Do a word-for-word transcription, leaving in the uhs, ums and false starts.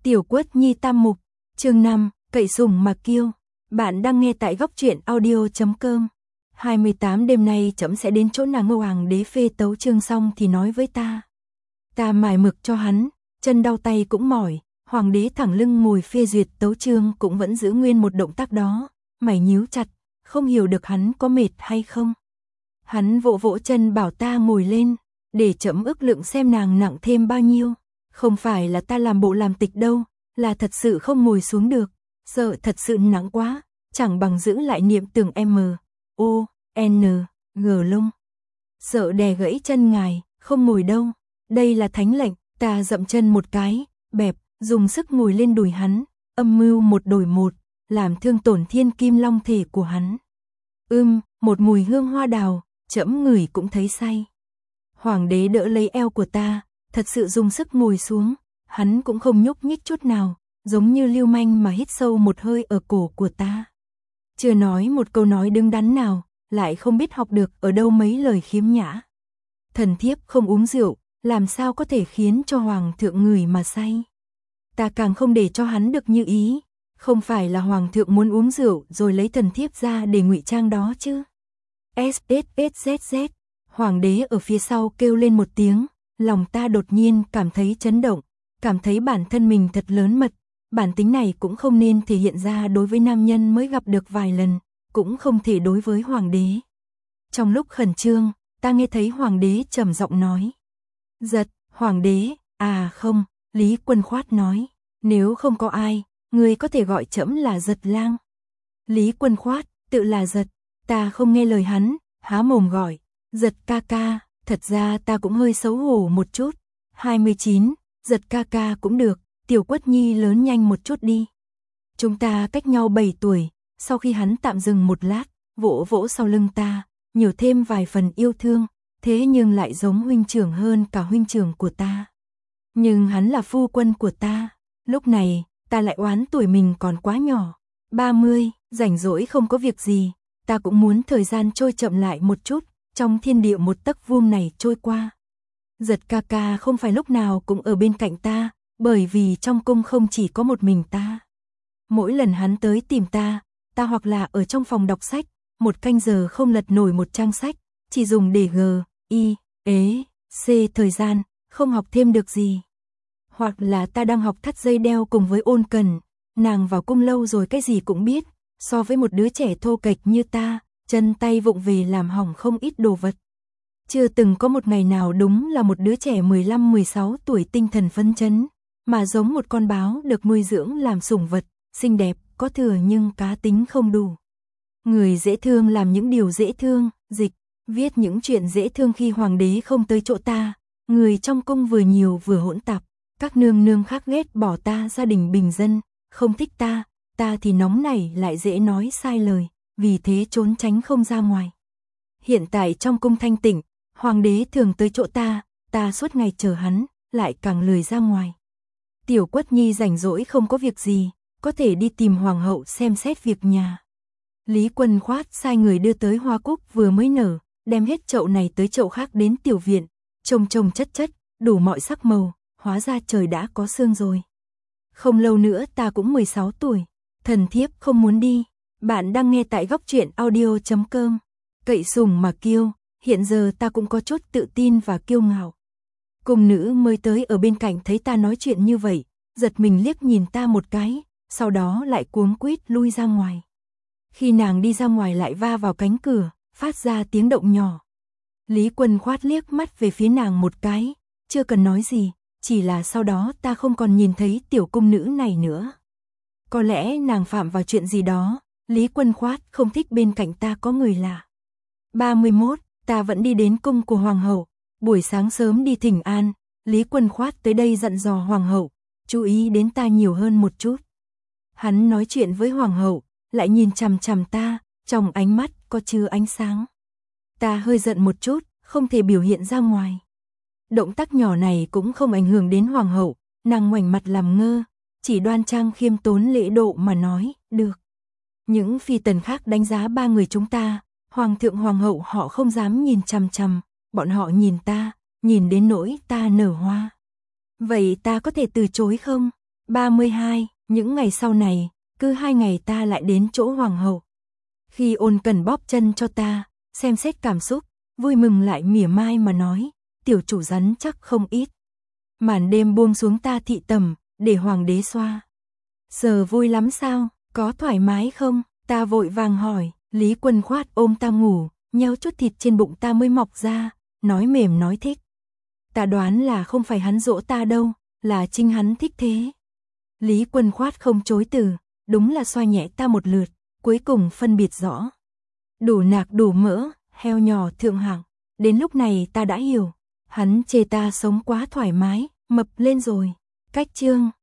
Tiểu Quất Nhi tam mục, chương năm, cậy sủng mà kiêu. Bạn đang nghe tại góc truyện audio chấm com. hai mươi tám đêm nay trẫm sẽ đến chỗ nàng Ngô Hoàng đế phê tấu chương xong thì nói với ta. Ta mải mực cho hắn, chân đau tay cũng mỏi, Hoàng đế thẳng lưng ngồi phê duyệt tấu chương cũng vẫn giữ nguyên một động tác đó, mày nhíu chặt, không hiểu được hắn có mệt hay không. Hắn vỗ vỗ chân bảo ta ngồi lên, để trẫm ước lượng xem nàng nặng thêm bao nhiêu. Không phải là ta làm bộ làm tịch đâu, là thật sự không ngồi xuống được, sợ thật sự nặng quá, chẳng bằng giữ lại niệm từng M, O, N, G lông. Sợ đè gãy chân ngài, không ngồi đâu, đây là thánh lệnh, ta dậm chân một cái, bẹp, dùng sức ngồi lên đùi hắn, âm mưu một đổi một, làm thương tổn thiên kim long thể của hắn. Ưm, một mùi hương hoa đào, trẫm ngửi cũng thấy say. Hoàng đế đỡ lấy eo của ta, thật sự dùng sức ngồi xuống, hắn cũng không nhúc nhích chút nào, giống như lưu manh mà hít sâu một hơi ở cổ của ta. Chưa nói một câu nói đứng đắn nào, lại không biết học được ở đâu mấy lời khiếm nhã. Thần thiếp không uống rượu, làm sao có thể khiến cho hoàng thượng người mà say. Ta càng không để cho hắn được như ý, không phải là hoàng thượng muốn uống rượu rồi lấy thần thiếp ra để ngụy trang đó chứ. S S S Z Z, hoàng đế ở phía sau kêu lên một tiếng. Lòng ta đột nhiên cảm thấy chấn động, cảm thấy bản thân mình thật lớn mật, bản tính này cũng không nên thể hiện ra đối với nam nhân mới gặp được vài lần, cũng không thể đối với hoàng đế. Trong lúc khẩn trương, ta nghe thấy hoàng đế trầm giọng nói. Giật, hoàng đế, à không, Lý Quân Khoát nói, nếu không có ai, người có thể gọi trẫm là Giật lang. Lý Quân Khoát, tự là Giật, ta không nghe lời hắn, há mồm gọi, Giật ca ca. Thật ra ta cũng hơi xấu hổ một chút. hai mươi chín, Giật ca ca cũng được, Tiểu Quất Nhi lớn nhanh một chút đi. Chúng ta cách nhau bảy tuổi, sau khi hắn tạm dừng một lát, vỗ vỗ sau lưng ta, nhiều thêm vài phần yêu thương, thế nhưng lại giống huynh trưởng hơn cả huynh trưởng của ta. Nhưng hắn là phu quân của ta, lúc này, ta lại oán tuổi mình còn quá nhỏ. ba mươi, rảnh rỗi không có việc gì, ta cũng muốn thời gian trôi chậm lại một chút. Trong thiên địa một tấc vuông này trôi qua. Giật ca ca không phải lúc nào cũng ở bên cạnh ta, bởi vì trong cung không chỉ có một mình ta. Mỗi lần hắn tới tìm ta, ta hoặc là ở trong phòng đọc sách, một canh giờ không lật nổi một trang sách, chỉ dùng để g, i, ế, c thời gian, không học thêm được gì. Hoặc là ta đang học thắt dây đeo cùng với Ôn Cần, nàng vào cung lâu rồi cái gì cũng biết, so với một đứa trẻ thô kệch như ta. Chân tay vụng về làm hỏng không ít đồ vật. Chưa từng có một ngày nào đúng là một đứa trẻ mười lăm mười sáu tuổi tinh thần phấn chấn, mà giống một con báo được nuôi dưỡng làm sủng vật, xinh đẹp, có thừa nhưng cá tính không đủ. Người dễ thương làm những điều dễ thương, dịch, viết những chuyện dễ thương khi hoàng đế không tới chỗ ta, người trong cung vừa nhiều vừa hỗn tạp, các nương nương khác ghét bỏ ta gia đình bình dân, không thích ta, ta thì nóng nảy lại dễ nói sai lời. Vì thế trốn tránh không ra ngoài. Hiện tại trong cung thanh tịnh, hoàng đế thường tới chỗ ta, ta suốt ngày chờ hắn, lại càng lười ra ngoài. Tiểu Quất Nhi rảnh rỗi không có việc gì, có thể đi tìm hoàng hậu xem xét việc nhà. Lý Quân Khoát sai người đưa tới hoa cúc vừa mới nở, đem hết chậu này tới chậu khác đến tiểu viện, trông trông chất chất, đủ mọi sắc màu, hóa ra trời đã có sương rồi. Không lâu nữa ta cũng mười sáu tuổi, thần thiếp không muốn đi. Bạn đang nghe tại góc truyện audio chấm com. Cậy sủng mà kiêu, hiện giờ ta cũng có chút tự tin và kiêu ngạo. Cung nữ mới tới ở bên cạnh thấy ta nói chuyện như vậy, giật mình liếc nhìn ta một cái, sau đó lại cuống quýt lui ra ngoài. Khi nàng đi ra ngoài lại va vào cánh cửa, phát ra tiếng động nhỏ. Lý Quân Khoát liếc mắt về phía nàng một cái, chưa cần nói gì, chỉ là sau đó ta không còn nhìn thấy tiểu cung nữ này nữa. Có lẽ nàng phạm vào chuyện gì đó. Lý Quân Khoát không thích bên cạnh ta có người lạ. ba mươi mốt, ta vẫn đi đến cung của hoàng hậu, buổi sáng sớm đi thỉnh an, Lý Quân Khoát tới đây dặn dò hoàng hậu, chú ý đến ta nhiều hơn một chút. Hắn nói chuyện với hoàng hậu, lại nhìn chằm chằm ta, trong ánh mắt có chứa ánh sáng. Ta hơi giận một chút, không thể biểu hiện ra ngoài. Động tác nhỏ này cũng không ảnh hưởng đến hoàng hậu, nàng ngoảnh mặt làm ngơ, chỉ đoan trang khiêm tốn lễ độ mà nói, được. Những phi tần khác đánh giá ba người chúng ta, hoàng thượng hoàng hậu họ không dám nhìn chằm chằm, bọn họ nhìn ta, nhìn đến nỗi ta nở hoa. Vậy ta có thể từ chối không? ba mươi hai, những ngày sau này, cứ hai ngày ta lại đến chỗ hoàng hậu. Khi Ôn Cần bóp chân cho ta, xem xét cảm xúc, vui mừng lại mỉa mai mà nói, tiểu chủ rắn chắc không ít. Màn đêm buông xuống ta thị tầm, để hoàng đế xoa. Giờ vui lắm sao, có thoải mái không? Ta vội vàng hỏi, Lý Quân Khoát ôm ta ngủ, nhéo chút thịt trên bụng ta mới mọc ra, nói mềm nói thích. Ta đoán là không phải hắn dỗ ta đâu, là chính hắn thích thế. Lý Quân Khoát không chối từ, đúng là xoa nhẹ ta một lượt, cuối cùng phân biệt rõ. Đủ nạc đủ mỡ, heo nhỏ thượng hạng. Đến lúc này ta đã hiểu, hắn chê ta sống quá thoải mái, mập lên rồi. Cách chương